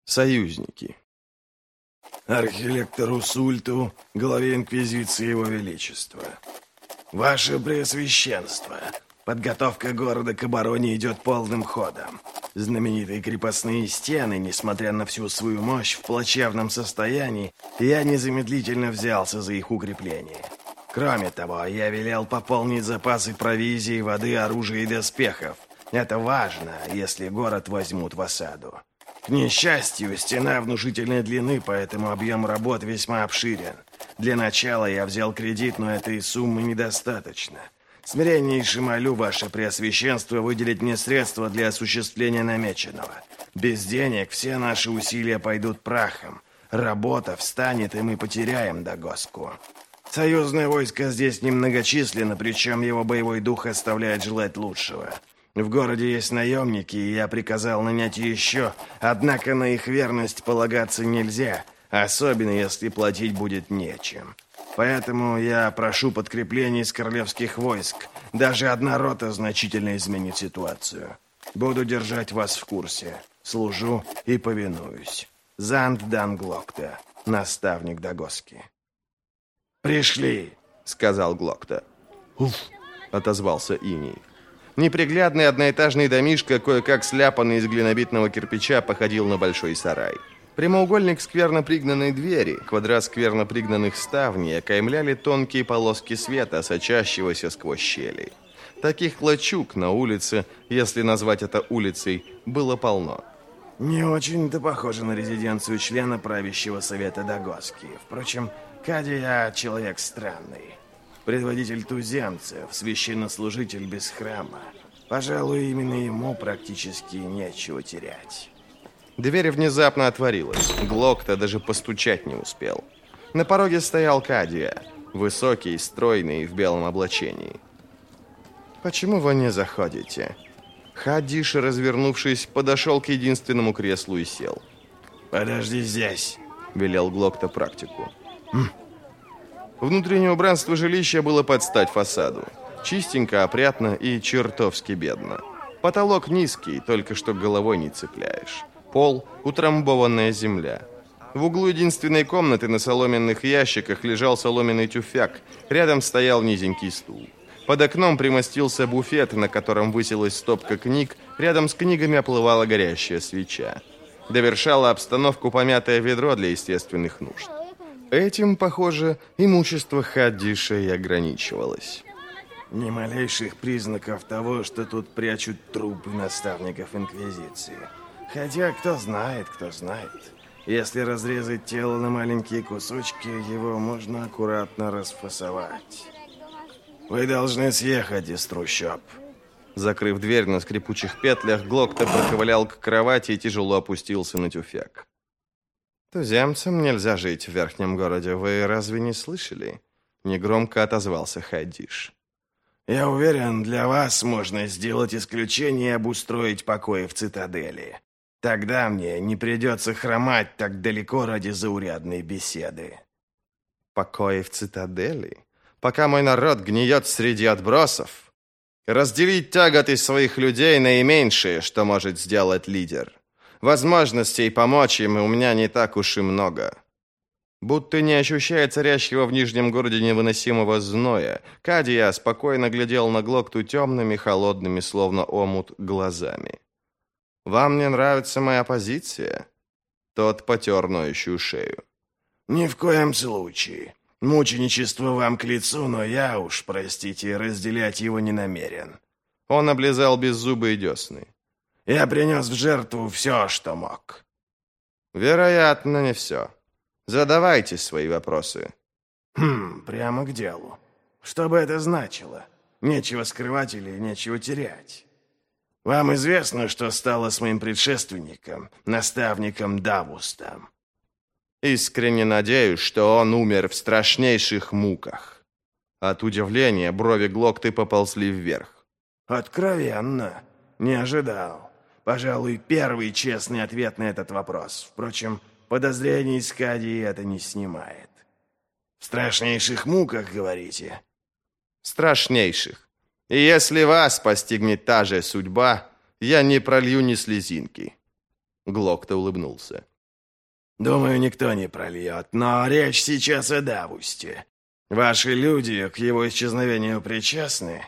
Союзники. Архилектору Сульту, главе Инквизиции Его Величества. Ваше Преосвященство, подготовка города к обороне идет полным ходом. Знаменитые крепостные стены, несмотря на всю свою мощь, в плачевном состоянии, я незамедлительно взялся за их укрепление. Кроме того, я велел пополнить запасы провизии, воды, оружия и доспехов. Это важно, если город возьмут в осаду. К несчастью, стена внушительной длины, поэтому объем работ весьма обширен. Для начала я взял кредит, но этой суммы недостаточно. Смиреннейше молю ваше Преосвященство выделить мне средства для осуществления намеченного. Без денег все наши усилия пойдут прахом. Работа встанет, и мы потеряем Дагоску. Союзное войско здесь немногочисленно, причем его боевой дух оставляет желать лучшего. В городе есть наемники, и я приказал нанять еще, однако на их верность полагаться нельзя, особенно если платить будет нечем. Поэтому я прошу подкреплений из королевских войск. Даже одна рота значительно изменит ситуацию. Буду держать вас в курсе. Служу и повинуюсь. Занд Данглокта, наставник Дагоски. «Пришли», — сказал Глокта. «Уф», — отозвался Иний. Неприглядный одноэтажный домишко, кое-как сляпанный из глинобитного кирпича, походил на большой сарай. Прямоугольник скверно пригнанной двери, квадрат скверно пригнанных ставней окаймляли тонкие полоски света, сочащегося сквозь щели. Таких лачуг на улице, если назвать это улицей, было полно. Не очень-то похоже на резиденцию члена правящего совета Дагоски. Впрочем, Кадия человек странный. Предводитель туземцев, священнослужитель без храма. Пожалуй, именно ему практически нечего терять. Дверь внезапно отворилась. Глокта даже постучать не успел. На пороге стоял Кадия, высокий, стройный, в белом облачении. «Почему вы не заходите?» Хадиш, развернувшись, подошел к единственному креслу и сел. «Подожди здесь», — велел Глокта практику. Внутреннее убранство жилища было под стать фасаду. Чистенько, опрятно и чертовски бедно. Потолок низкий, только что головой не цепляешь. Пол – утрамбованная земля. В углу единственной комнаты на соломенных ящиках лежал соломенный тюфяк. Рядом стоял низенький стул. Под окном примостился буфет, на котором высилась стопка книг. Рядом с книгами оплывала горящая свеча. Довершало обстановку помятое ведро для естественных нужд. Этим, похоже, имущество Хадиша и ограничивалось. Ни малейших признаков того, что тут прячут трупы наставников Инквизиции. Хотя, кто знает. Если разрезать тело на маленькие кусочки, его можно аккуратно расфасовать. Вы должны съехать из трущоб. Закрыв дверь на скрипучих петлях, Глокта проковылял к кровати и тяжело опустился на тюфяк. «Туземцам нельзя жить в верхнем городе, вы разве не слышали?» Негромко отозвался Хадиш. «Я уверен, для вас можно сделать исключение и обустроить покои в цитадели. Тогда мне не придется хромать так далеко ради заурядной беседы». «Покои в цитадели? Пока мой народ гниет среди отбросов? Разделить тяготы своих людей наименьшее, что может сделать лидер. Возможностей помочь им у меня не так уж и много». Будто не ощущая царящего в Нижнем городе невыносимого зноя, Кадия спокойно глядел на Глокту темными, холодными, словно омут, глазами. «Вам не нравится моя позиция?» Тот потер ноющую шею. «Ни в коем случае. Мученичество вам к лицу, но я уж, простите, разделять его не намерен». Он облизал беззубые десны. «Я принес в жертву все, что мог». «Вероятно, не все. Задавайте свои вопросы». Прямо к делу. Что бы это значило? Нечего скрывать или нечего терять. Вам известно, что стало с моим предшественником, наставником Давустом? Искренне надеюсь, что он умер в страшнейших муках. От удивления брови Глокты поползли вверх. Откровенно. Не ожидал. Пожалуй, первый честный ответ на этот вопрос. Впрочем, подозрений с Кадии это не снимает. В страшнейших муках, говорите? Страшнейших. И если вас постигнет та же судьба, я не пролью ни слезинки. Глокта улыбнулся. Думаю, никто не прольет, но речь сейчас о Давусте. Ваши люди к его исчезновению причастны?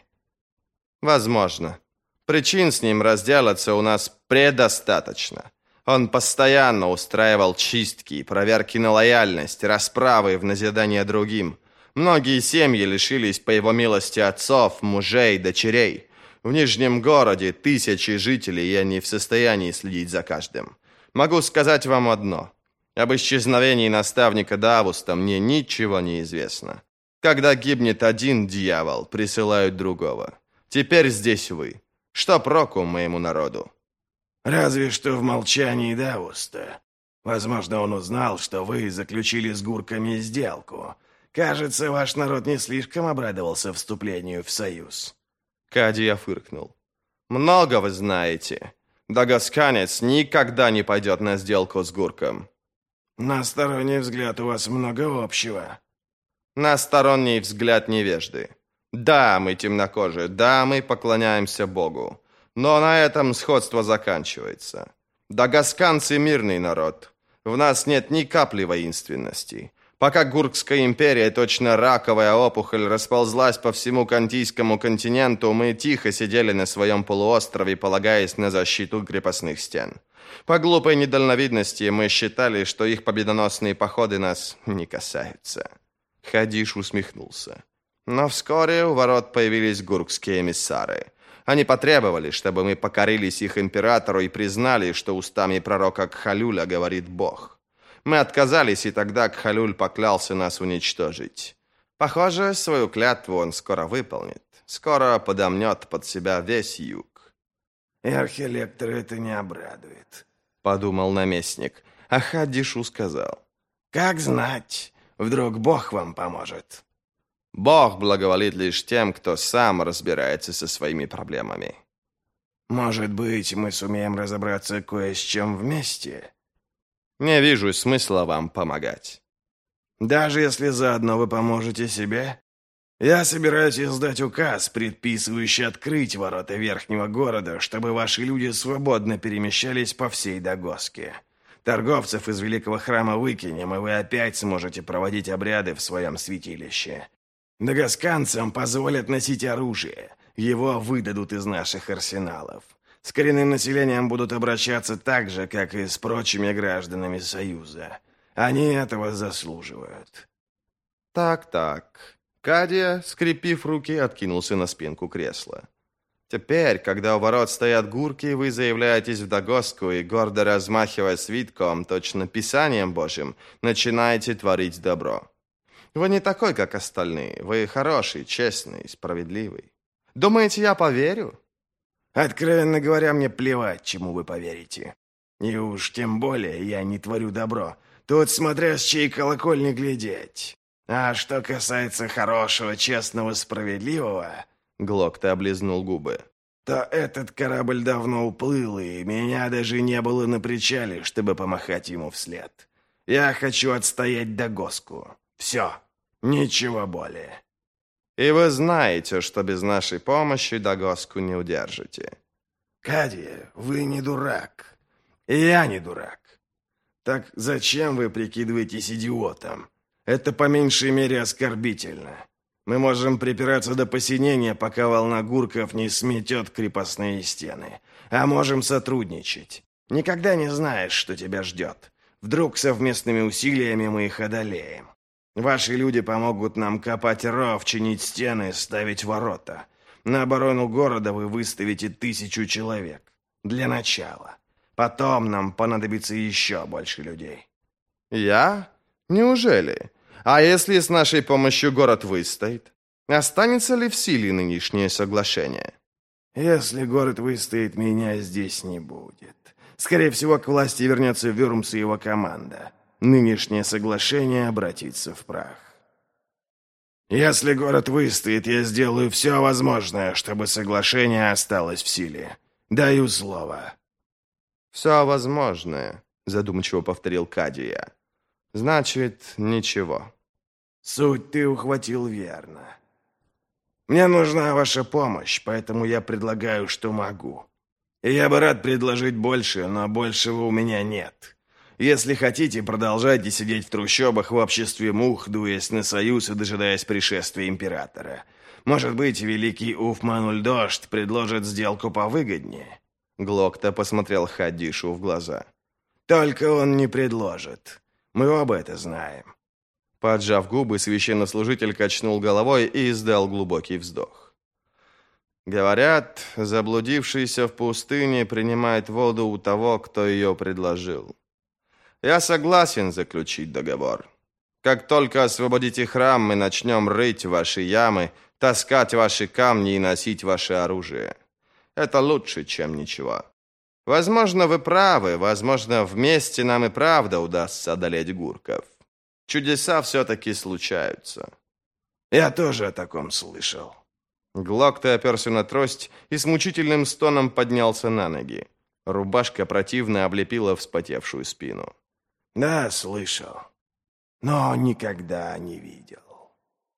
Возможно. Причин с ним разделаться у нас предостаточно. Он постоянно устраивал чистки и проверки на лояльность, расправы в назидание другим. Многие семьи лишились, по его милости, отцов, мужей, дочерей. В Нижнем городе тысячи жителей, и они в состоянии следить за каждым. Могу сказать вам одно. Об исчезновении наставника Давуста мне ничего не известно. Когда гибнет один дьявол, присылают другого. Теперь здесь вы. Что проку моему народу? Разве что в молчании Давуста. Возможно, он узнал, что вы заключили с гурками сделку. Кажется, ваш народ не слишком обрадовался вступлению в союз. Кадия фыркнул. Много вы знаете. Дагасканец никогда не пойдет на сделку с гурком. На сторонний взгляд у вас много общего. На сторонний взгляд невежды. Да, мы темнокожие, да, мы поклоняемся Богу. Но на этом сходство заканчивается. Дагасканцы — мирный народ. В нас нет ни капли воинственности. Пока Гуркская империя, точно раковая опухоль, расползлась по всему Кантийскому континенту, мы тихо сидели на своем полуострове, полагаясь на защиту крепостных стен. По глупой недальновидности мы считали, что их победоносные походы нас не касаются. Хадиш усмехнулся. Но вскоре у ворот появились гуркские эмиссары. Они потребовали, чтобы мы покорились их императору и признали, что устами пророка Кхалюля говорит Бог. Мы отказались, и тогда Кхалюль поклялся нас уничтожить. Похоже, свою клятву он скоро выполнит. Скоро подомнет под себя весь юг. И архилектора это не обрадует, подумал наместник, а Хадишу сказал. Как знать, вдруг Бог вам поможет. Бог благоволит лишь тем, кто сам разбирается со своими проблемами. Может быть, мы сумеем разобраться кое с чем вместе? Не вижу смысла вам помогать. Даже если заодно вы поможете себе? Я собираюсь издать указ, предписывающий открыть ворота Верхнего города, чтобы ваши люди свободно перемещались по всей Дагоске. Торговцев из Великого храма выкинем, и вы опять сможете проводить обряды в своем святилище. Дагасканцам позволят носить оружие. Его выдадут из наших арсеналов. С коренным населением будут обращаться так же, как и с прочими гражданами Союза. Они этого заслуживают. Так. Кадия, скрепив руки, откинулся на спинку кресла. Теперь, когда у ворот стоят гурки, вы заявляетесь в Дагоску и, гордо размахивая свитком, точно Писанием Божьим, начинаете творить добро. Вы не такой, как остальные. Вы хороший, честный, справедливый. Думаете, я поверю? Откровенно говоря, мне плевать, чему вы поверите. И уж тем более я не творю добро. Тут смотря с чьей колокольни глядеть. А что касается хорошего, честного, справедливого... Глокта облизнул губы. То этот корабль давно уплыл, и меня даже не было на причале, чтобы помахать ему вслед. Я хочу отстоять Дагоску. Все. Ничего более. И вы знаете, что без нашей помощи Дагоску не удержите. Кадия, вы не дурак. И я не дурак. Так зачем вы прикидываетесь идиотом? Это по меньшей мере оскорбительно. Мы можем припираться до посинения, пока волна гурков не сметет крепостные стены. А можем сотрудничать. Никогда не знаешь, что тебя ждет. Вдруг совместными усилиями мы их одолеем. Ваши люди помогут нам копать ров, чинить стены, ставить ворота. На оборону города вы выставите 1000 человек. Для начала. Потом нам понадобится еще больше людей. Я? Неужели? А если с нашей помощью город выстоит? Останется ли в силе нынешнее соглашение? Если город выстоит, меня здесь не будет. Скорее всего, к власти вернется Вюрмс и его команда. Нынешнее соглашение обратится в прах. Если город выстоит, я сделаю все возможное, чтобы соглашение осталось в силе. Даю слово. «Все возможное», — задумчиво повторил Кадия. «Значит, ничего». Суть ты ухватил верно. Мне нужна ваша помощь, поэтому я предлагаю, что могу. И я бы рад предложить больше, но большего у меня нет. Если хотите, продолжайте сидеть в трущобах в обществе мух, дуясь на союз и дожидаясь пришествия императора. Может быть, великий Уфманульдождь предложит сделку повыгоднее?» Глокта посмотрел Хадишу в глаза. «Только он не предложит. Мы оба это знаем». Поджав губы, священнослужитель качнул головой и издал глубокий вздох. «Говорят, заблудившийся в пустыне принимает воду у того, кто ее предложил. Я согласен заключить договор. Как только освободите храм, мы начнем рыть ваши ямы, таскать ваши камни и носить ваше оружие. Это лучше, чем ничего. Возможно, вы правы, возможно, вместе нам и правда удастся одолеть гурков. Чудеса все-таки случаются». «Я тоже о таком слышал». Глокта оперся на трость и с мучительным стоном поднялся на ноги. Рубашка противно облепила вспотевшую спину. «Да, слышал, но никогда не видел».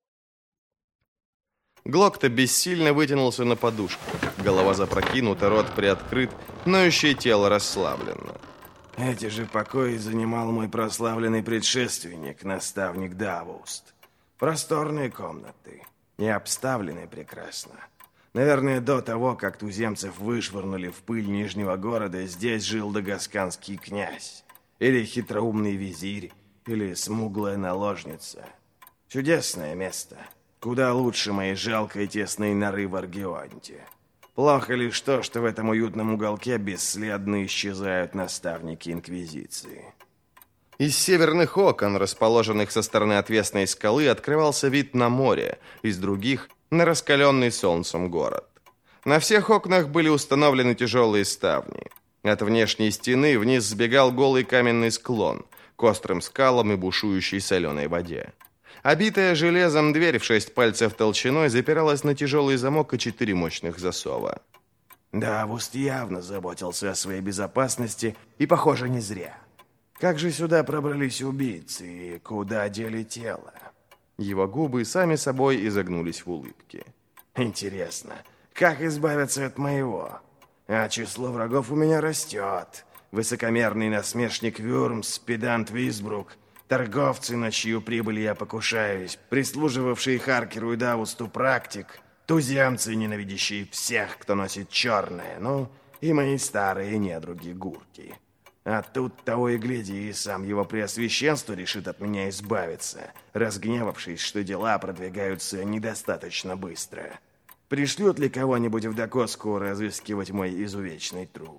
Глокта бессильно вытянулся на подушку. Голова запрокинута, рот приоткрыт, ноющее тело расслаблено. «Эти же покои занимал мой прославленный предшественник, наставник Давуст. Просторные комнаты, и обставлены прекрасно. Наверное, до того, как туземцев вышвырнули в пыль Нижнего города, здесь жил дагасканский князь, или хитроумный визирь, или смуглая наложница. Чудесное место, куда лучше моей жалкой тесной норы в Аргионте. Плохо лишь то, что в этом уютном уголке бесследно исчезают наставники Инквизиции». Из северных окон, расположенных со стороны отвесной скалы, открывался вид на море, из других – на раскаленный солнцем город. На всех окнах были установлены тяжелые ставни. От внешней стены вниз сбегал голый каменный склон к острым скалам и бушующей соленой воде. Обитая железом дверь в 6 пальцев толщиной запиралась на тяжелый замок и 4 мощных засова. Давуст явно заботился о своей безопасности, и, похоже, не зря. Как же сюда пробрались убийцы и куда дели тело? Его губы сами собой изогнулись в улыбке. Интересно, как избавиться от моего? А число врагов у меня растет. Высокомерный насмешник Вюрмс, педант Висбрук, торговцы, на чью прибыль я покушаюсь, прислуживавший Харкеру и Давусту практик, туземцы, ненавидящие всех, кто носит черное, ну, и мои старые недруги гурки. А тут того и гляди, и сам его преосвященство решит от меня избавиться, разгневавшись, что дела продвигаются недостаточно быстро. Пришлют ли кого-нибудь в Дакоску разыскивать мой изувеченный труп?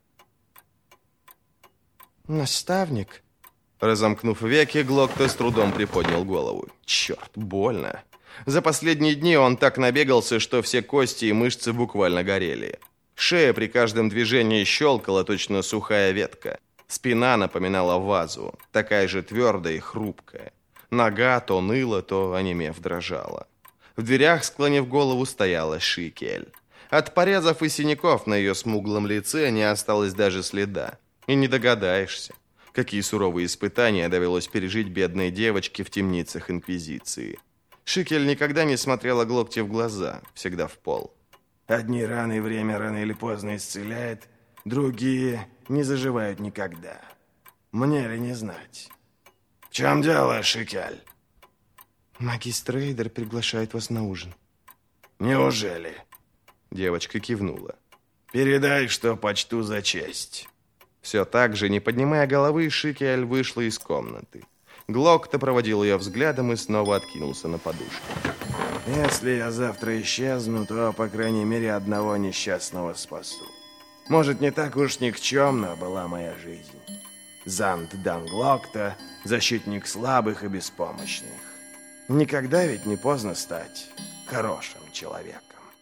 «Наставник?» Разомкнув веки, Глокта с трудом приподнял голову. Черт, больно. За последние дни он так набегался, что все кости и мышцы буквально горели. Шея при каждом движении щелкала, точно сухая ветка. Спина напоминала вазу, такая же твердая и хрупкая. Нога то ныла, то, онемев, дрожала. В дверях, склонив голову, стояла Шикель. От порезов и синяков на ее смуглом лице не осталось даже следа. И не догадаешься, какие суровые испытания довелось пережить бедной девочке в темницах Инквизиции. Шикель никогда не смотрела Глокте в глаза, всегда в пол. Одни раны время рано или поздно исцеляет, другие не заживают никогда. Мне ли не знать? В чем дело, Шикель? Магистр Эйдер приглашает вас на ужин. Неужели? Девочка кивнула. Передай, что почту за честь. Все так же, не поднимая головы, Шикель вышла из комнаты. Глокта проводил ее взглядом и снова откинулся на подушку. Если я завтра исчезну, то, по крайней мере, одного несчастного спасу. Может, не так уж никчемна была моя жизнь. Зант Данглокта, защитник слабых и беспомощных. Никогда ведь не поздно стать хорошим человеком.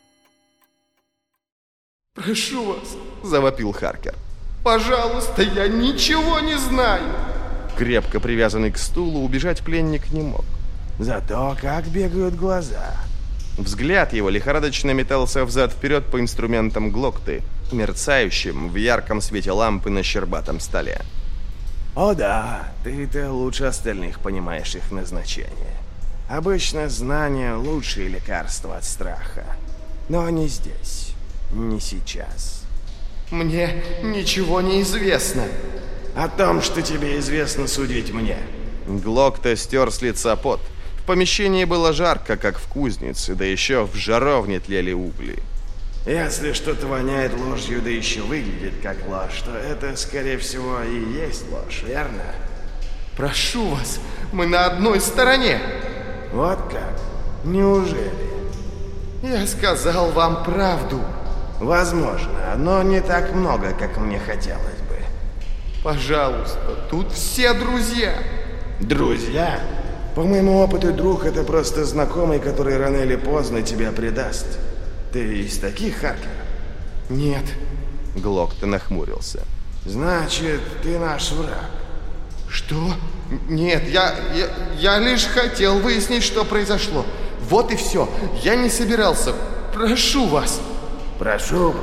«Прошу вас», — завопил Харкер. «Пожалуйста, я ничего не знаю». Крепко привязанный к стулу, убежать пленник не мог. Зато как бегают глаза. Взгляд его лихорадочно метался взад-вперед по инструментам Глокты, мерцающим в ярком свете лампы на щербатом столе. О да, ты-то лучше остальных понимаешь их назначение. Обычно знание – лучшее лекарство от страха. Но не здесь, не сейчас. «Мне ничего не известно». О том, что тебе известно, судить мне. Глокта стер с лица пот. В помещении было жарко, как в кузнице, да еще в жаровне тлели угли. Если что-то воняет ложью, да еще выглядит как ложь, то это, скорее всего, и есть ложь, верно? Прошу вас, мы на одной стороне. Вот как? Неужели? Я сказал вам правду. Возможно, но не так много, как мне хотелось бы. Пожалуйста, тут все друзья. Друзья? По моему опыту, друг — это просто знакомый, который рано или поздно тебя предаст. Ты из таких, Харкер? Нет. Глокта нахмурился. Значит, ты наш враг. Что? Нет, я лишь хотел выяснить, что произошло. Вот и все. Я не собирался. Прошу вас. Прошу.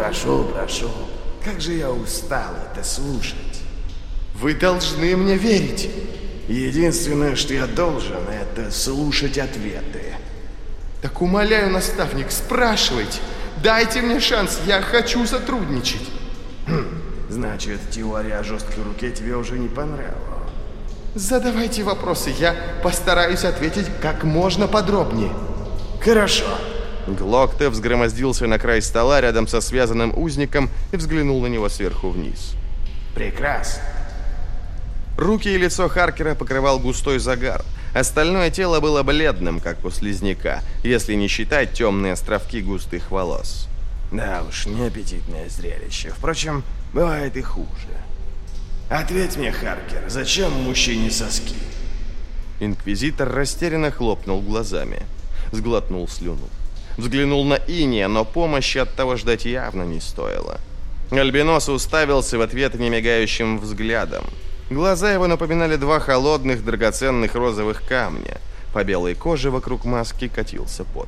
Как же я устал это слушать. Вы должны мне верить. Единственное, что я должен, это слушать ответы. Так умоляю, наставник, спрашивайте. Дайте мне шанс, я хочу сотрудничать. Значит, теория о жесткой руке тебе уже не понравилась. Задавайте вопросы, я постараюсь ответить как можно подробнее. Хорошо. Глокта взгромоздился на край стола рядом со связанным узником и взглянул на него сверху вниз. Прекрасно. Руки и лицо Харкера покрывал густой загар. Остальное тело было бледным, как у слизняка, если не считать темные островки густых волос. Да уж, неаппетитное зрелище. Впрочем, бывает и хуже. Ответь мне, Харкер, зачем мужчине соски? Инквизитор растерянно хлопнул глазами. Сглотнул слюну. Взглянул на Иния, но помощи от того ждать явно не стоило. Альбинос уставился в ответ немигающим взглядом. Глаза его напоминали два холодных, драгоценных розовых камня. По белой коже вокруг маски катился пот.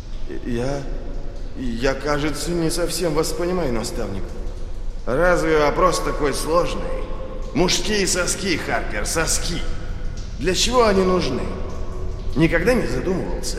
Я, кажется, не совсем вас понимаю, наставник. Разве вопрос такой сложный? Мужские соски, Харкер, соски. Для чего они нужны? Никогда не задумывался.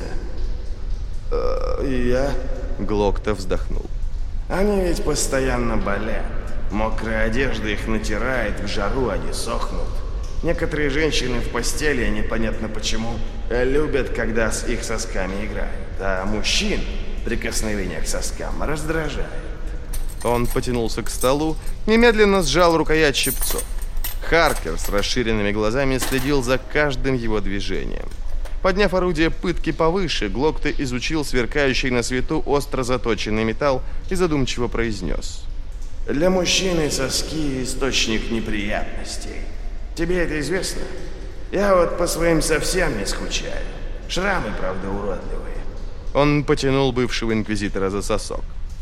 Глокта вздохнул. Они ведь постоянно болят. Мокрая одежда их натирает, в жару они сохнут. Некоторые женщины в постели, непонятно почему, любят, когда с их сосками играют. А мужчин прикосновение к соскам раздражает. Он потянулся к столу, немедленно сжал рукоять щипцов. Харкер с расширенными глазами следил за каждым его движением. Подняв орудие пытки повыше, Глокта изучил сверкающий на свету остро заточенный металл и задумчиво произнес. Для мужчины соски – источник неприятностей. Тебе это известно? Я вот по своим совсем не скучаю. Шрамы, правда, уродливые. Он потянул бывшего инквизитора за сосок.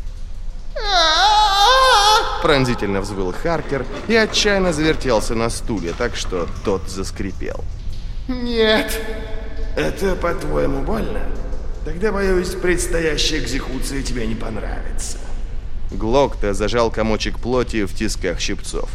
Пронзительно взвыл Харкер и отчаянно завертелся на стуле, так что тот заскрипел. Нет. Это, по-твоему, больно? Тогда, боюсь, предстоящая экзекуция тебе не понравится. Глокта зажал комочек плоти в тисках щипцов.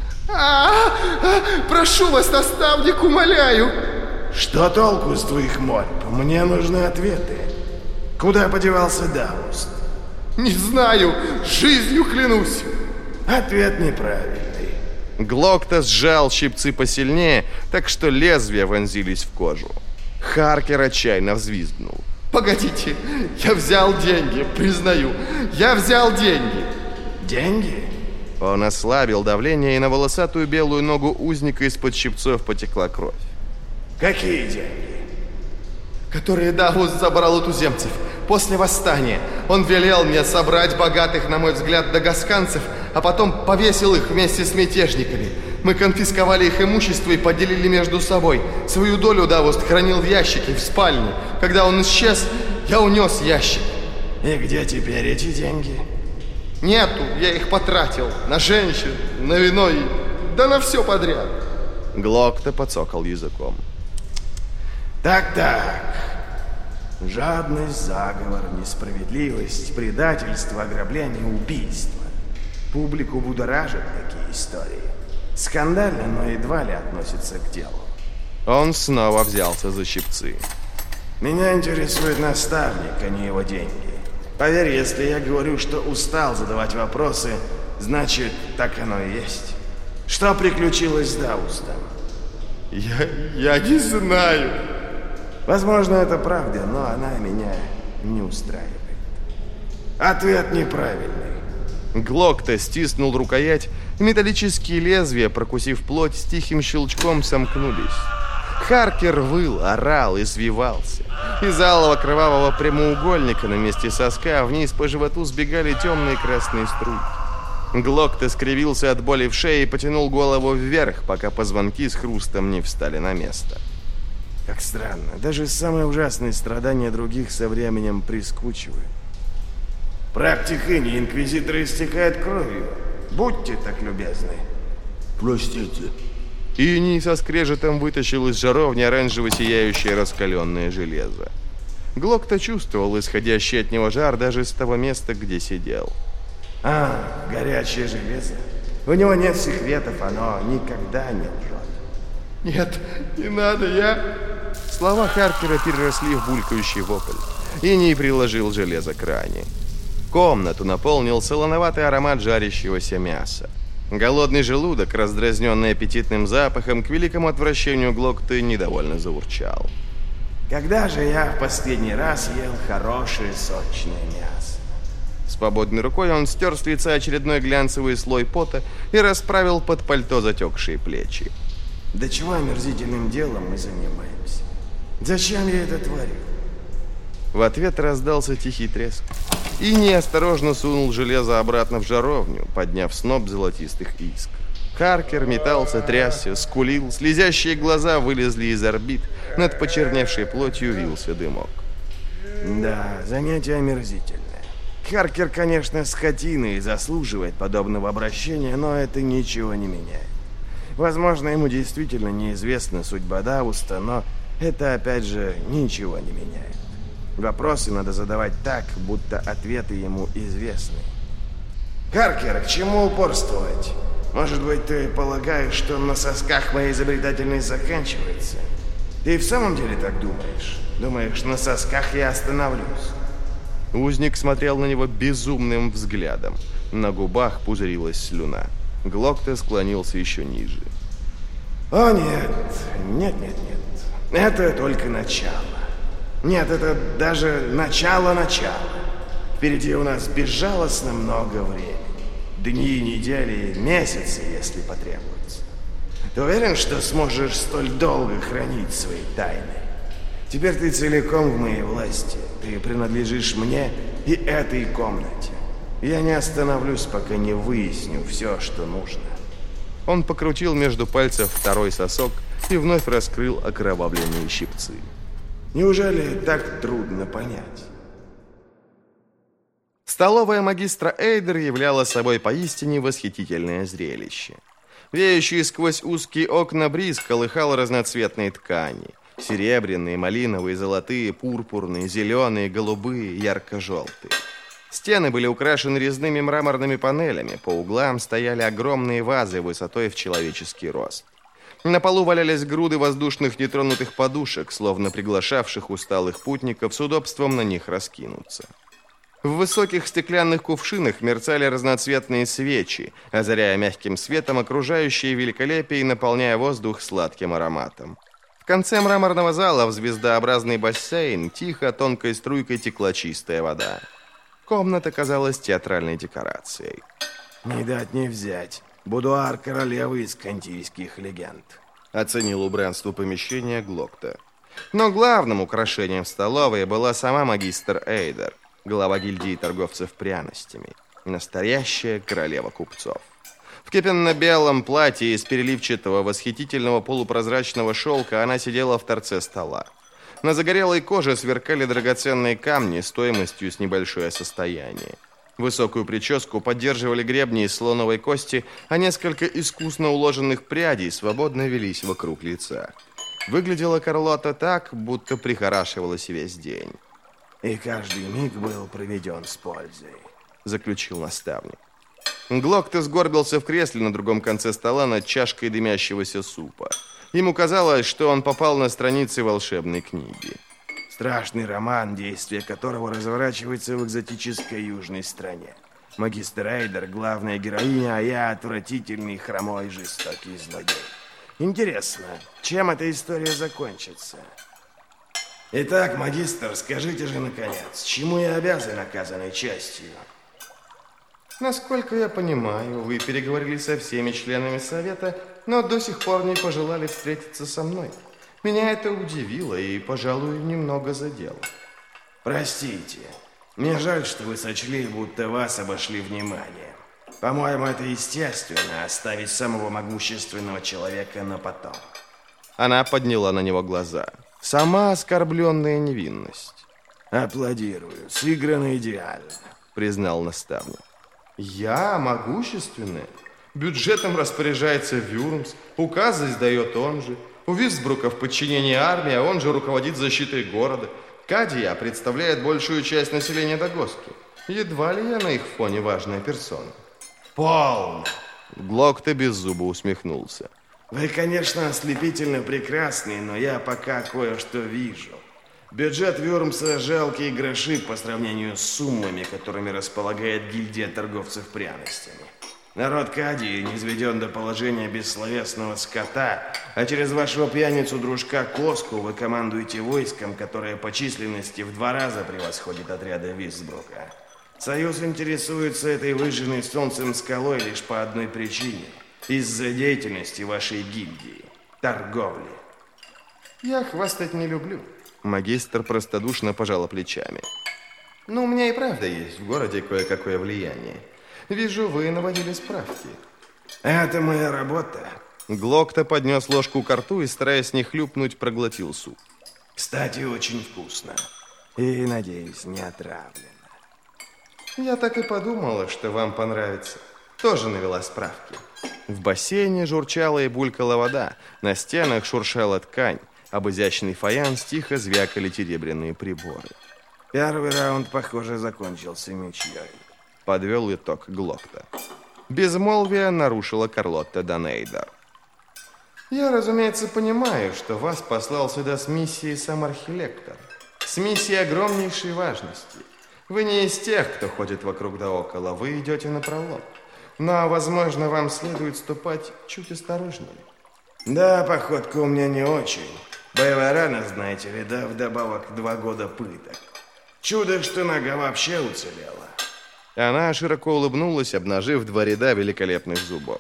Прошу вас, наставник, умоляю. Что толку с твоих мольб? Мне нужны ответы. Куда подевался Дауст? Не знаю, жизнью клянусь. Ответ неправильный. Глокта сжал щипцы посильнее, так что лезвия вонзились в кожу. Харкер отчаянно взвизгнул. Погодите, я взял деньги, признаю. Я взял деньги. Деньги? Он ослабил давление, и на волосатую белую ногу узника из-под щипцов потекла кровь. Какие деньги? Которые Давус забрал у туземцев после восстания. Он велел мне собрать богатых, на мой взгляд, дагасканцев, а потом повесил их вместе с мятежниками. Мы конфисковали их имущество и поделили между собой. Свою долю Давуст хранил в ящике в спальне. Когда он исчез, я унес ящик. И где теперь эти деньги? Нету, я их потратил. На женщин, на вино и... да на все подряд. Глокта подсокал языком. Так. Жадность, заговор, несправедливость, предательство, ограбление, убийство. Публику будоражат такие истории. Скандально, но едва ли относится к делу. Он снова взялся за щипцы. Меня интересует наставник, а не его деньги. Поверь, если я говорю, что устал задавать вопросы, значит, так оно и есть. Что приключилось с Даустом? Я не знаю. Возможно, это правда, но она меня не устраивает. Ответ неправильный. Глокта стиснул рукоять, и металлические лезвия, прокусив плоть, с тихим щелчком сомкнулись. Харкер выл, орал и свивался. Из алого кровавого прямоугольника на месте соска вниз по животу сбегали темные красные струйки. Глокта скривился от боли в шее и потянул голову вверх, пока позвонки с хрустом не встали на место. Как странно, даже самые ужасные страдания других со временем прискучивают. Практика не инквизитора истекает кровью. Будьте так любезны. Простите. Иний со скрежетом вытащил из жаровни оранжево-сияющее раскаленное железо. Глокта чувствовал исходящий от него жар даже с того места, где сидел. Горячее железо. У него нет секретов, оно никогда не лжет. Нет, не надо, я... Слова Харкера переросли в булькающий вопль. Иний приложил железо к ране. Комнату наполнил солоноватый аромат жарящегося мяса. Голодный желудок, раздразненный аппетитным запахом, к великому отвращению Глокты недовольно заурчал. Когда же я в последний раз ел хорошее сочное мясо? Свободной рукой он стер с лица очередной глянцевый слой пота и расправил под пальто затекшие плечи. Да чего омерзительным делом мы занимаемся? Зачем я это творю? В ответ раздался тихий треск. И неосторожно сунул железо обратно в жаровню, подняв сноп золотистых искр. Харкер метался, трясся, скулил, слезящие глаза вылезли из орбит, над почерневшей плотью вился дымок. Да, занятие омерзительное. Харкер, конечно, скотина и заслуживает подобного обращения, но это ничего не меняет. Возможно, ему действительно неизвестна судьба Дауста, но это, опять же, ничего не меняет. Вопросы надо задавать так, будто ответы ему известны. Харкер, к чему упорствовать? Может быть, ты полагаешь, что на сосках моя изобретательность заканчивается? Ты в самом деле так думаешь? Думаешь, на сосках я остановлюсь? Узник смотрел на него безумным взглядом. На губах пузырилась слюна. Глокта склонился еще ниже. О, нет. Нет. Это только начало. Нет, это даже начало. Впереди у нас безжалостно много времени. Дни, недели, месяцы, если потребуется. Ты уверен, что сможешь столь долго хранить свои тайны? Теперь ты целиком в моей власти. Ты принадлежишь мне и этой комнате. Я не остановлюсь, пока не выясню все, что нужно. Он покрутил между пальцев второй сосок и вновь раскрыл окровавленные щипцы. Неужели так трудно понять? Столовая магистра Эйдер являла собой поистине восхитительное зрелище. Веющий сквозь узкие окна бриз колыхал разноцветные ткани. Серебряные, малиновые, золотые, пурпурные, зеленые, голубые, ярко-желтые. Стены были украшены резными мраморными панелями, по углам стояли огромные вазы высотой в человеческий рост. На полу валялись груды воздушных нетронутых подушек, словно приглашавших усталых путников с удобством на них раскинуться. В высоких стеклянных кувшинах мерцали разноцветные свечи, озаряя мягким светом окружающее великолепие и наполняя воздух сладким ароматом. В конце мраморного зала в звездообразный бассейн тихо тонкой струйкой текла чистая вода. Комната казалась театральной декорацией. Не дать не взять. Будуар королевы из кантийских легенд. Оценил убранство помещения Глокта. Но главным украшением столовой была сама магистр Эйдер, глава гильдии торговцев пряностями, настоящая королева купцов. В кипенно-белом платье из переливчатого, восхитительного полупрозрачного шелка она сидела в торце стола. На загорелой коже сверкали драгоценные камни стоимостью с небольшое состояние. Высокую прическу поддерживали гребни из слоновой кости, а несколько искусно уложенных прядей свободно велись вокруг лица. Выглядела Карлота так, будто прихорашивалась весь день. И каждый миг был проведен с пользой, заключил наставник. Глокта сгорбился в кресле на другом конце стола над чашкой дымящегося супа. Ему казалось, что он попал на страницы волшебной книги. Страшный роман, действие которого разворачивается в экзотической южной стране. Магистр Эйдер — главная героиня, а я отвратительный, хромой, жестокий злодей. Интересно, чем эта история закончится? Итак, магистр, скажите же, наконец, чему я обязан оказанной частью? Насколько я понимаю, вы переговорили со всеми членами совета, но до сих пор не пожелали встретиться со мной. Меня это удивило и, пожалуй, немного задело. Простите, мне жаль, что вы сочли, будто вас обошли внимание. По-моему, это естественно, оставить самого могущественного человека на потом. Она подняла на него глаза. Сама оскорбленная невинность. Аплодирую, сыграно идеально, признал наставник. Я могущественный. Бюджетом распоряжается Вюрмс, указы издает он же. У Висбрука в подчинении армии, а он же руководит защитой города. Кадия представляет большую часть населения Дагоски. Едва ли я на их фоне важная персона. Полно. Глокта без зуба усмехнулся. Вы, конечно, ослепительно прекрасны, но я пока кое-что вижу. Бюджет Вюрмса — жалкие гроши по сравнению с суммами, которыми располагает гильдия торговцев пряностями. Народ Кадии низведен до положения бессловесного скота, а через вашего пьяницу-дружка Коску вы командуете войском, которое по численности в 2 раза превосходит отряды Висбрука. Союз интересуется этой выжженной солнцем скалой лишь по одной причине – из-за деятельности вашей гильдии – торговли. Я хвастать не люблю. Магистр простодушно пожала плечами. Но у меня и правда есть в городе кое-какое влияние. Вижу, вы наводили справки. Это моя работа. Глокта поднес ложку ко рту и, стараясь не хлюпнуть, проглотил суп. Кстати, очень вкусно. И, надеюсь, не отравлено. Я так и подумала, что вам понравится. Тоже навела справки. В бассейне журчала и булькала вода. На стенах шуршала ткань. Об изящный фаянс тихо звякали серебряные приборы. Первый раунд, похоже, закончился ничьей. Подвел итог Глокта. Безмолвие нарушила Карлотта Данейдар. Я, разумеется, понимаю, что вас послал сюда с миссией сам архилектор. С миссией огромнейшей важности. Вы не из тех, кто ходит вокруг да около, вы идете напролом. Но, возможно, вам следует ступать чуть осторожнее. Да, походка у меня не очень. Боевая рана, знаете ли, да, вдобавок 2 года пыток. Чудо, что нога вообще уцелела. Она широко улыбнулась, обнажив 2 ряда великолепных зубов.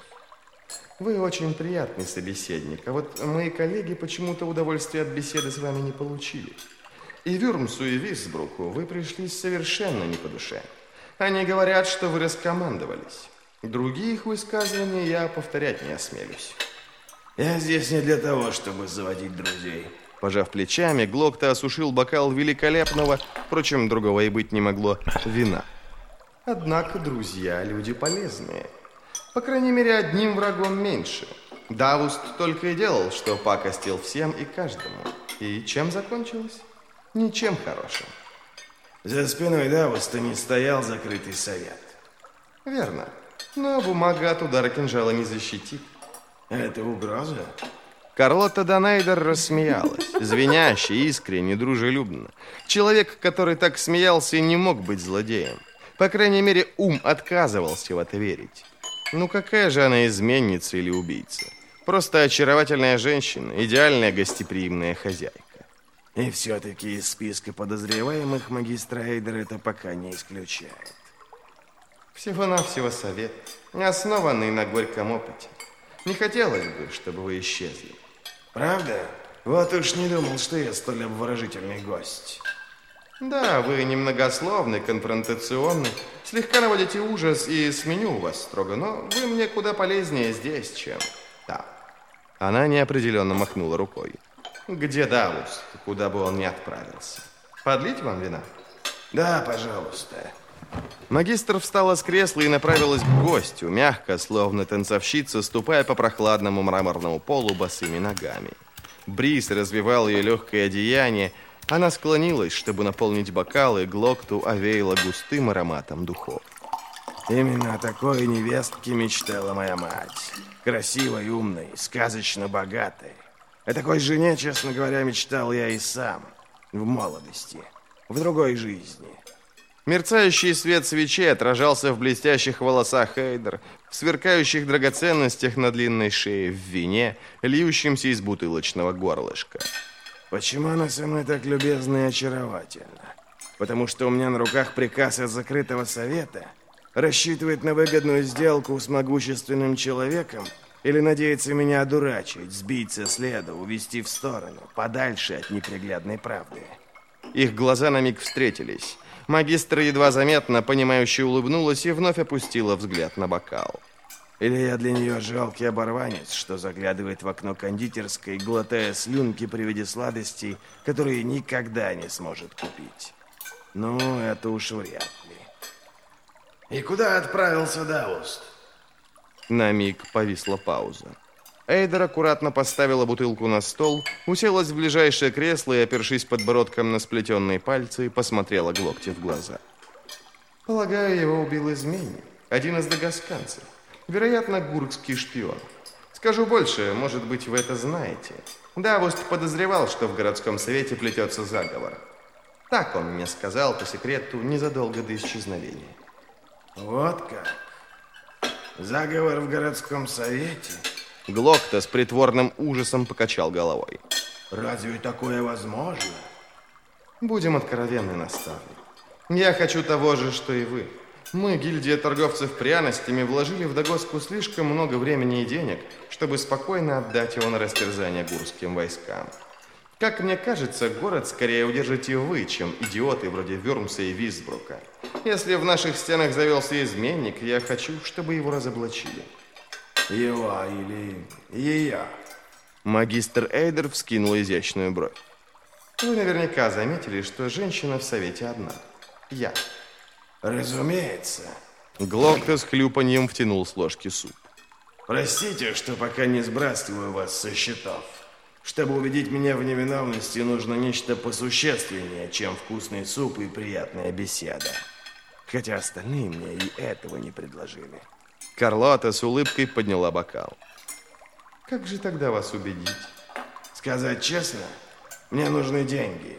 Вы очень приятный собеседник, а вот мои коллеги почему-то удовольствия от беседы с вами не получили. И Вюрмсу, и Висбруку вы пришлись совершенно не по душе. Они говорят, что вы раскомандовались. Других высказываний я повторять не осмелюсь. Я здесь не для того, чтобы заводить друзей. Пожав плечами, Глокта осушил бокал великолепного, впрочем, другого и быть не могло, вина. Однако, друзья, люди полезные. По крайней мере, одним врагом меньше. Давуст только и делал, что пакостил всем и каждому. И чем закончилось? Ничем хорошим. За спиной Давуста не стоял закрытый совет. Верно. Но бумага от удара кинжала не защитит. Это угроза? Карлотта Данейдар рассмеялась, звеняще, искренне, дружелюбно. Человек, который так смеялся, не мог быть злодеем. По крайней мере, ум отказывался в это верить. Ну какая же она изменница или убийца? Просто очаровательная женщина, идеальная гостеприимная хозяйка. И все-таки из списка подозреваемых магистр Эйдер это пока не исключает. Всего-навсего совет, основанный на горьком опыте. Не хотелось бы, чтобы вы исчезли. Правда? Вот уж не думал, что я столь обворожительный гость. Да, вы немногословны, конфронтационны, слегка наводите ужас и сменю вас строго, но вы мне куда полезнее здесь, чем там. Она неопределенно махнула рукой. Где Давуст, куда бы он ни отправился? Подлить вам вина? Да, пожалуйста. Магистр встала с кресла и направилась к гостю, мягко, словно танцовщица, ступая по прохладному мраморному полу босыми ногами. Бриз развивал ее легкое одеяние. Она склонилась, чтобы наполнить бокалы, Глокту овеяла густым ароматом духов. Именно о такой невестке мечтала моя мать. Красивой, умной, сказочно богатой. О такой жене, честно говоря, мечтал я и сам. В молодости. В другой жизни. Мерцающий свет свечей отражался в блестящих волосах Эйдер, в сверкающих драгоценностях на длинной шее, в вине, льющемся из бутылочного горлышка. Почему она со мной так любезна и очаровательна? Потому что у меня на руках приказ от закрытого совета? Рассчитывает на выгодную сделку с могущественным человеком? Или надеется меня одурачить, сбить со следа, увести в сторону, подальше от неприглядной правды? Их глаза на миг встретились. Магистр едва заметно, понимающе улыбнулась и вновь опустила взгляд на бокал. Или я для нее жалкий оборванец, что заглядывает в окно кондитерской, глотая слюнки при виде сладостей, которые никогда не сможет купить? Ну, это уж вряд ли. И куда отправился Дауст? На миг повисла пауза. Эйдер аккуратно поставила бутылку на стол, уселась в ближайшее кресло и, опершись подбородком на сплетенные пальцы, посмотрела Глокте в глаза. Полагаю, его убил изменник, один из дагасканцев. Вероятно, гуркский шпион. Скажу больше, может быть, вы это знаете. Давуст подозревал, что в городском совете плетется заговор. Так он мне сказал по секрету незадолго до исчезновения. Вот как? Заговор в городском совете? Глокта с притворным ужасом покачал головой. Разве такое возможно? Будем откровенны, наставник. Я хочу того же, что и вы. Мы, гильдия торговцев пряностями, вложили в Дагоску слишком много времени и денег, чтобы спокойно отдать его на растерзание гурским войскам. Как мне кажется, город скорее удержите вы, чем идиоты вроде Вюрмса и Висбрука. Если в наших стенах завелся изменник, я хочу, чтобы его разоблачили. Его или ее? Магистр Эйдер вскинул изящную бровь. Вы наверняка заметили, что женщина в совете одна. Я. Разумеется. Глокта с хлюпаньем втянул с ложки суп. Простите, что пока не сбрасываю вас со счетов. Чтобы убедить меня в невиновности, нужно нечто посущественнее, чем вкусный суп и приятная беседа. Хотя остальные мне и этого не предложили. Карлота с улыбкой подняла бокал. Как же тогда вас убедить? Сказать честно, мне нужны деньги.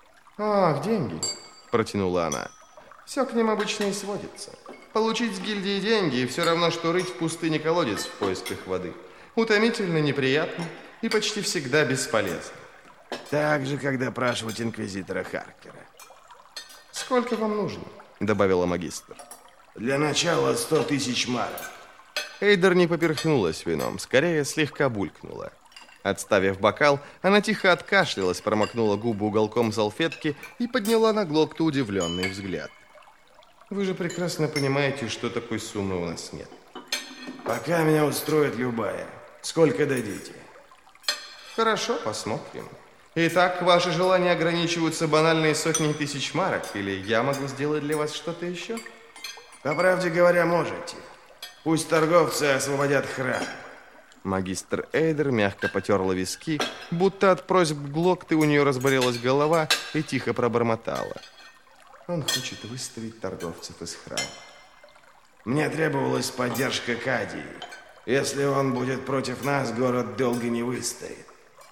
Ах, деньги, протянула она. Все к ним обычно и сводится. Получить с гильдии деньги все равно, что рыть в пустыне колодец в поисках воды. Утомительно, неприятно и почти всегда бесполезно. Так же, как допрашивать инквизитора Харкера. Сколько вам нужно? Добавила магистр. Для начала 100 тысяч марок. Эйдер не поперхнулась вином, скорее слегка булькнула. Отставив бокал, она тихо откашлялась, промокнула губы уголком салфетки и подняла на Глокту удивленный взгляд. Вы же прекрасно понимаете, что такой суммы у нас нет. Пока меня устроит любая. Сколько дадите? Хорошо, посмотрим. Итак, ваши желания ограничиваются банальной сотней тысяч марок, или я могу сделать для вас что-то еще? По правде говоря, можете. Пусть торговцы освободят храм. Магистр Эйдер мягко потерла виски, будто от просьб Глокты у нее разболелась голова, и тихо пробормотала. Он хочет выставить торговцев из храма. Мне требовалась поддержка Кадии. Если он будет против нас, город долго не выстоит.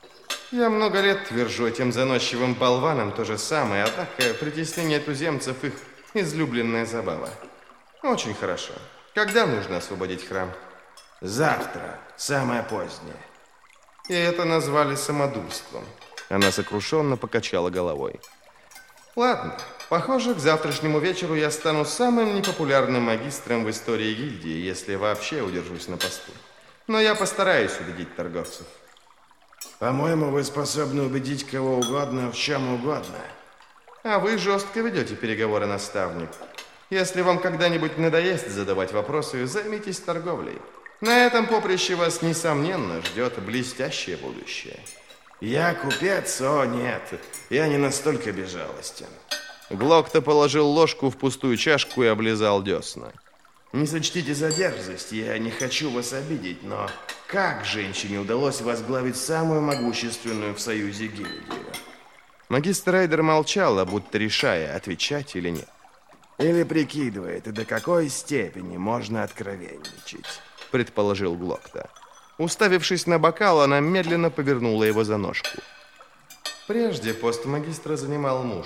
Я много лет твержу этим заносчивым болванам то же самое, однако притеснение туземцев их излюбленная забава. Очень хорошо. Когда нужно освободить храм? Завтра, самое позднее. И это назвали самодурством. Она сокрушенно покачала головой. Ладно, похоже, к завтрашнему вечеру я стану самым непопулярным магистром в истории гильдии, если вообще удержусь на посту. Но я постараюсь убедить торговцев. По-моему, вы способны убедить кого угодно в чем угодно. А вы жестко ведете переговоры, наставник. Если вам когда-нибудь надоест задавать вопросы, займитесь торговлей. На этом поприще вас, несомненно, ждет блестящее будущее. Я купец? О, нет, я не настолько безжалостен. Глокта положил ложку в пустую чашку и облизал десна. Не сочтите за дерзость, я не хочу вас обидеть, но как женщине удалось возглавить самую могущественную в Союзе гильдию? Магистр Эйдер молчала, будто решая, отвечать или нет. Или прикидывает, до какой степени можно откровенничать, предположил Глокта. Уставившись на бокал, она медленно повернула его за ножку. Прежде пост магистра занимал муж.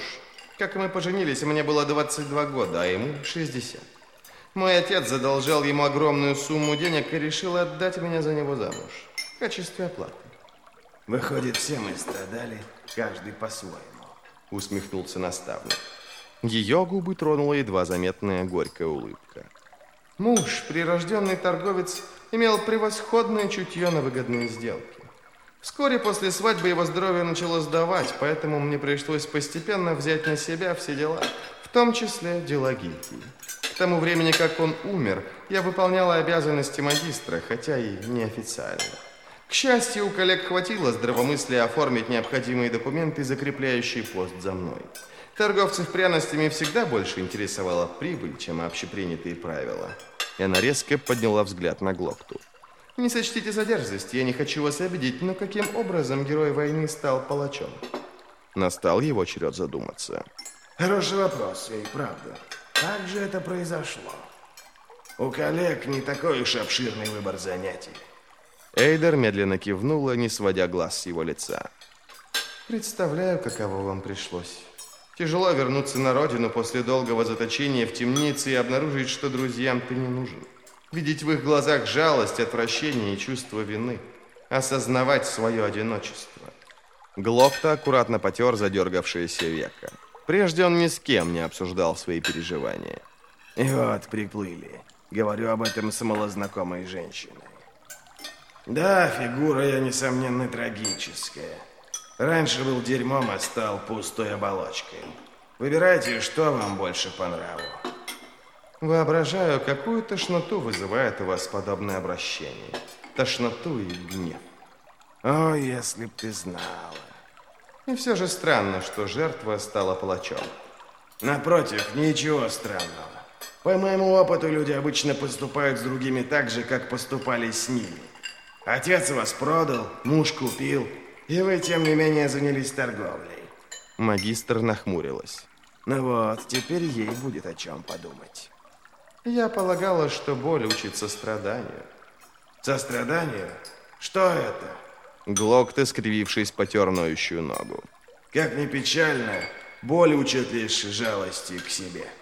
Как мы поженились, мне было 22 года, а ему 60. Мой отец задолжал ему огромную сумму денег и решил отдать меня за него замуж в качестве оплаты. Выходит, все мы страдали, каждый по-своему. Усмехнулся наставник. Ее губы тронула едва заметная горькая улыбка. Муж, прирожденный торговец, имел превосходное чутье на выгодные сделки. Вскоре после свадьбы его здоровье начало сдавать, поэтому мне пришлось постепенно взять на себя все дела, в том числе дела гильдии. К тому времени, как он умер, я выполняла обязанности магистра, хотя и неофициально. К счастью, у коллег хватило здравомыслия оформить необходимые документы, закрепляющие пост за мной. Торговцев пряностями всегда больше интересовала прибыль, чем общепринятые правила. И она резко подняла взгляд на Глокту. Не сочтите за дерзость, я не хочу вас обидеть, но каким образом герой войны стал палачом? Настал его черед задуматься. Хороший вопрос, и правда. Как же это произошло? У коллег не такой уж обширный выбор занятий. Эйдер медленно кивнула, не сводя глаз с его лица. Представляю, каково вам пришлось. Тяжело вернуться на родину после долгого заточения в темнице и обнаружить, что друзьям ты не нужен. Видеть в их глазах жалость, отвращение и чувство вины. Осознавать свое одиночество. Глокта аккуратно потер задергавшееся веко. Прежде он ни с кем не обсуждал свои переживания. И вот приплыли. Говорю об этом с малознакомой женщиной. Да, фигура я, несомненно, трагическая. Раньше был дерьмом, а стал пустой оболочкой. Выбирайте, что вам больше по нраву. Воображаю, какую тошноту вызывает у вас подобное обращение. Тошноту и гнев. О, если б ты знала. И все же странно, что жертва стала палачом. Напротив, ничего странного. По моему опыту, люди обычно поступают с другими так же, как поступали с ними. Отец вас продал, муж купил, и вы, тем не менее, занялись торговлей. Магистр нахмурилась. Ну вот, теперь ей будет о чем подумать. Я полагала, что боль учит состраданию. Состраданию? Что это? Глокта, скривившись, потер ноющую ногу. Как ни печально, боль учит лишь жалости к себе.